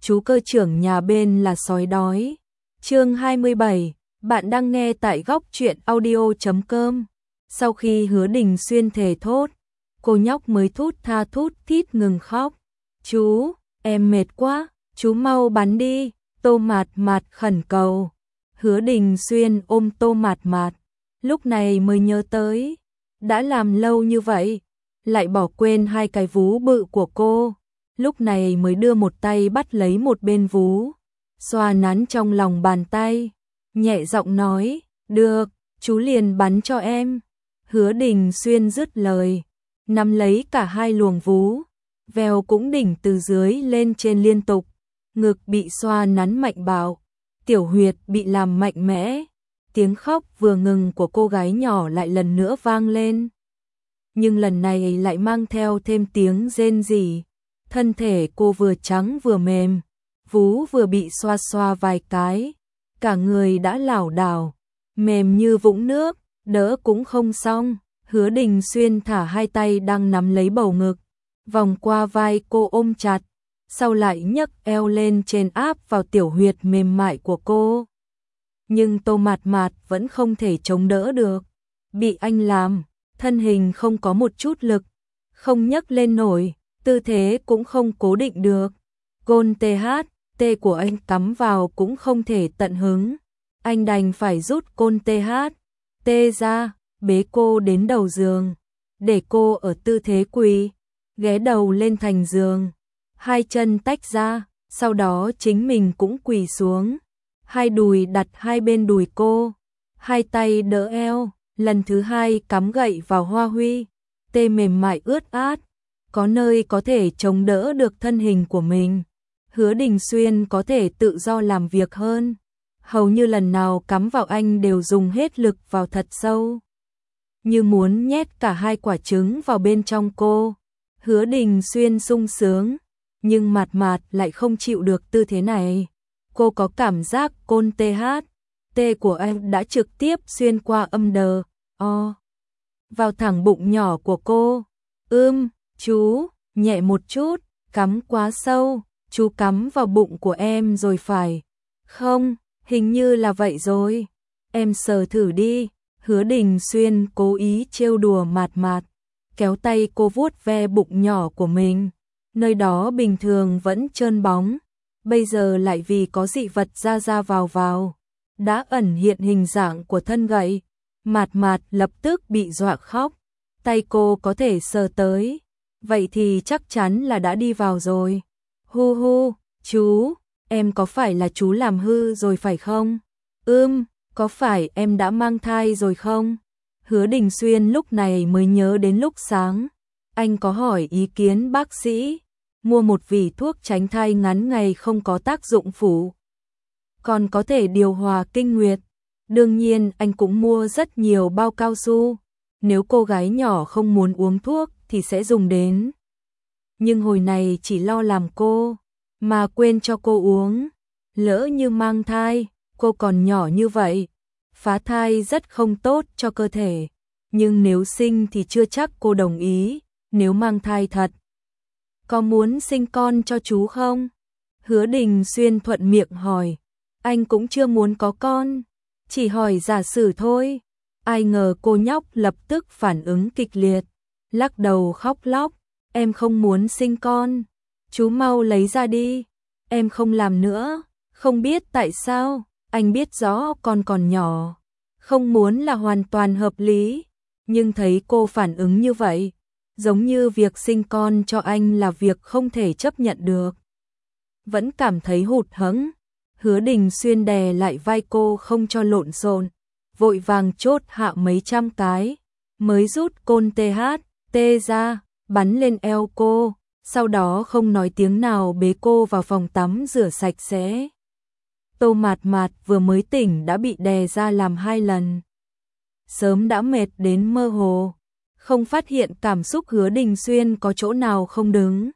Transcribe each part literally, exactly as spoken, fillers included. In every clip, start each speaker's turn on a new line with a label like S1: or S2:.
S1: chú cơ trưởng nhà bên là sói đói. Chương hai mươi bảy, bạn đang nghe tại góc truyện audio chấm com. Sau khi Hứa Đình Xuyên thề thốt, cô nhóc mới thút tha thút thít ngừng khóc. Chú, em mệt quá, chú mau bắn đi, Tô Mạt Mạt khẩn cầu. Hứa Đình Xuyên ôm Tô Mạt Mạt, lúc này mới nhớ tới, đã làm lâu như vậy, lại bỏ quên hai cái vú bự của cô, lúc này mới đưa một tay bắt lấy một bên vú, xoa nắn trong lòng bàn tay, nhẹ giọng nói, được, chú liền bắn cho em. Hứa Đình Xuyên dứt lời, nắm lấy cả hai luồng vú, vèo cũng đỉnh từ dưới lên trên liên tục, ngực bị xoa nắn mạnh bạo, tiểu huyệt bị làm mạnh mẽ, tiếng khóc vừa ngừng của cô gái nhỏ lại lần nữa vang lên. Nhưng lần này lại mang theo thêm tiếng rên rỉ, thân thể cô vừa trắng vừa mềm, vú vừa bị xoa xoa vài cái, cả người đã lảo đảo, mềm như vũng nước, đỡ cũng không xong. Hứa Đình Xuyên thả hai tay đang nắm lấy bầu ngực, vòng qua vai cô ôm chặt, sau lại nhấc eo lên trên áp vào tiểu huyệt mềm mại của cô. Nhưng Tô Mạt Mạt vẫn không thể chống đỡ được, bị anh làm, thân hình không có một chút lực, không nhấc lên nổi, tư thế cũng không cố định được. Côn tê hát, tê của anh cắm vào cũng không thể tận hứng, anh đành phải rút côn tê hát, tê ra, bế cô đến đầu giường, để cô ở tư thế quỳ, ghé đầu lên thành giường, hai chân tách ra, sau đó chính mình cũng quỳ xuống, hai đùi đặt hai bên đùi cô, hai tay đỡ eo, lần thứ hai cắm gậy vào hoa huy, tê mềm mại ướt át, có nơi có thể chống đỡ được thân hình của mình. Hứa Đình Xuyên có thể tự do làm việc hơn, hầu như lần nào cắm vào anh đều dùng hết lực vào thật sâu, như muốn nhét cả hai quả trứng vào bên trong cô. Hứa Đình Xuyên sung sướng, nhưng Mạt Mạt lại không chịu được tư thế này. Cô có cảm giác côn tê hát, tê của anh đã trực tiếp xuyên qua âm đờ, o, vào thẳng bụng nhỏ của cô. Ưm, chú, nhẹ một chút, cắm quá sâu, chú cắm vào bụng của em rồi phải. Không, hình như là vậy rồi. Em sờ thử đi. Hứa Đình Xuyên cố ý trêu đùa Mạt Mạt, kéo tay cô vuốt ve bụng nhỏ của mình, nơi đó bình thường vẫn trơn bóng, bây giờ lại vì có dị vật ra ra vào vào, đã ẩn hiện hình dạng của thân gậy. Mạt Mạt lập tức bị dọa khóc, tay cô có thể sờ tới, vậy thì chắc chắn là đã đi vào rồi. Hu hu, chú, em có phải là chú làm hư rồi phải không? Ưm, có phải em đã mang thai rồi không? Hứa Đình Xuyên lúc này mới nhớ đến lúc sáng, anh có hỏi ý kiến bác sĩ, mua một vỉ thuốc tránh thai ngắn ngày không có tác dụng phụ, còn có thể điều hòa kinh nguyệt. Đương nhiên anh cũng mua rất nhiều bao cao su, nếu cô gái nhỏ không muốn uống thuốc thì sẽ dùng đến. Nhưng hồi này chỉ lo làm cô, mà quên cho cô uống. Lỡ như mang thai, cô còn nhỏ như vậy, phá thai rất không tốt cho cơ thể. Nhưng nếu sinh thì chưa chắc cô đồng ý, nếu mang thai thật. Có muốn sinh con cho chú không? Hứa Đình Xuyên thuận miệng hỏi. Anh cũng chưa muốn có con, chỉ hỏi giả sử thôi. Ai ngờ cô nhóc lập tức phản ứng kịch liệt, lắc đầu khóc lóc. Em không muốn sinh con, chú mau lấy ra đi, em không làm nữa. Không biết tại sao, anh biết rõ con còn nhỏ, không muốn là hoàn toàn hợp lý, nhưng thấy cô phản ứng như vậy, giống như việc sinh con cho anh là việc không thể chấp nhận được. Vẫn cảm thấy hụt hẫng. Hứa Đình Xuyên đè lại vai cô không cho lộn xộn, vội vàng chốt hạ mấy trăm cái, mới rút côn tê hát, tê ra, bắn lên eo cô, sau đó không nói tiếng nào bế cô vào phòng tắm rửa sạch sẽ. Tô Mạt Mạt vừa mới tỉnh đã bị đè ra làm hai lần. Sớm đã mệt đến mơ hồ, không phát hiện cảm xúc Hứa Đình Xuyên có chỗ nào không đứng.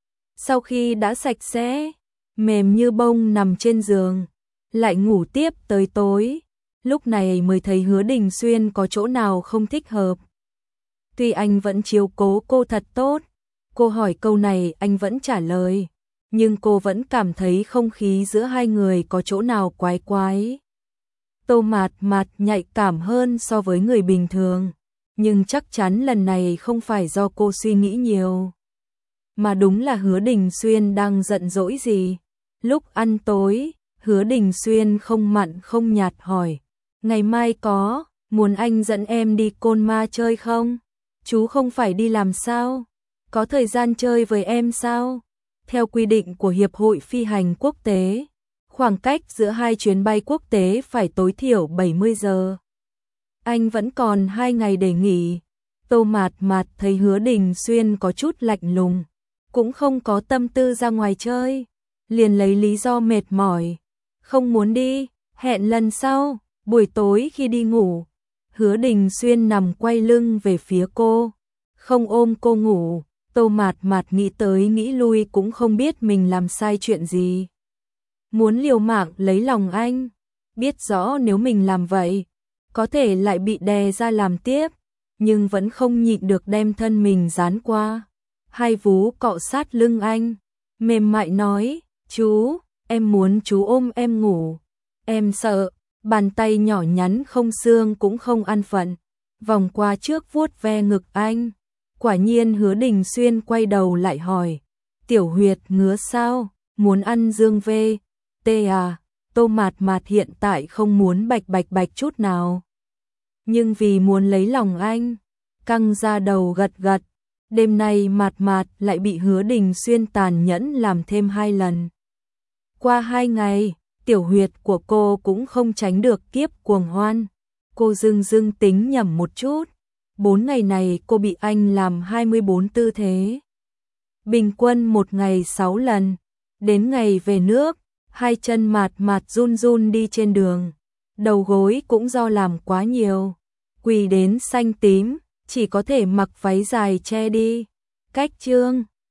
S1: Sau khi đã sạch sẽ, mềm như bông nằm trên giường, lại ngủ tiếp tới tối, lúc này mới thấy Hứa Đình Xuyên có chỗ nào không thích hợp. Tuy anh vẫn chiếu cố cô thật tốt, cô hỏi câu này anh vẫn trả lời. nhưng cô vẫn cảm thấy không khí giữa hai người có chỗ nào quái quái. Tô Mạt Mạt nhạy cảm hơn so với người bình thường, nhưng chắc chắn lần này không phải do cô suy nghĩ nhiều, mà đúng là Hứa Đình Xuyên đang giận dỗi gì. Lúc ăn tối, Hứa Đình Xuyên không mặn không nhạt hỏi, ngày mai có muốn anh dẫn em đi Côn Ma chơi không? Chú không phải đi làm sao? Có thời gian chơi với em sao? Theo quy định của Hiệp hội Phi hành Quốc tế, khoảng cách giữa hai chuyến bay quốc tế phải tối thiểu bảy mươi giờ. Anh vẫn còn hai ngày để nghỉ. Tô Mạt Mạt thấy Hứa Đình Xuyên có chút lạnh lùng, cũng không có tâm tư ra ngoài chơi, liền lấy lý do mệt mỏi, không muốn đi, hẹn lần sau, buổi tối khi đi ngủ. Hứa Đình Xuyên nằm quay lưng về phía cô, không ôm cô ngủ. Tô Mạt Mạt nghĩ tới nghĩ lui cũng không biết mình làm sai chuyện gì. Muốn liều mạng lấy lòng anh, biết rõ nếu mình làm vậy, có thể lại bị đè ra làm tiếp, nhưng vẫn không nhịn được đem thân mình dán qua. Hai vú cọ sát lưng anh, mềm mại nói, chú, em muốn chú ôm em ngủ. Em sợ, bàn tay nhỏ nhắn không xương cũng không an phận, vòng qua trước vuốt ve ngực anh. Quả nhiên Hứa Đình Xuyên quay đầu lại hỏi, tiểu huyệt ngứa sao, muốn ăn dương vê, tê à? Tô Mạt Mạt hiện tại không muốn bạch bạch bạch chút nào, nhưng vì muốn lấy lòng anh, căng ra đầu gật gật. Đêm nay Mạt Mạt lại bị Hứa Đình Xuyên tàn nhẫn làm thêm hai lần. Qua hai ngày, tiểu huyệt của cô cũng không tránh được kiếp cuồng hoan. Cô dưng dưng tính nhẩm một chút. Bốn ngày này cô bị anh làm hai mươi bốn tư thế. Bình quân một ngày sáu lần. Đến ngày về nước, hai chân Mạt Mạt run run đi trên đường. Đầu gối cũng do làm quá nhiều, quỳ đến xanh tím, chỉ có thể mặc váy dài che đi. Cách chương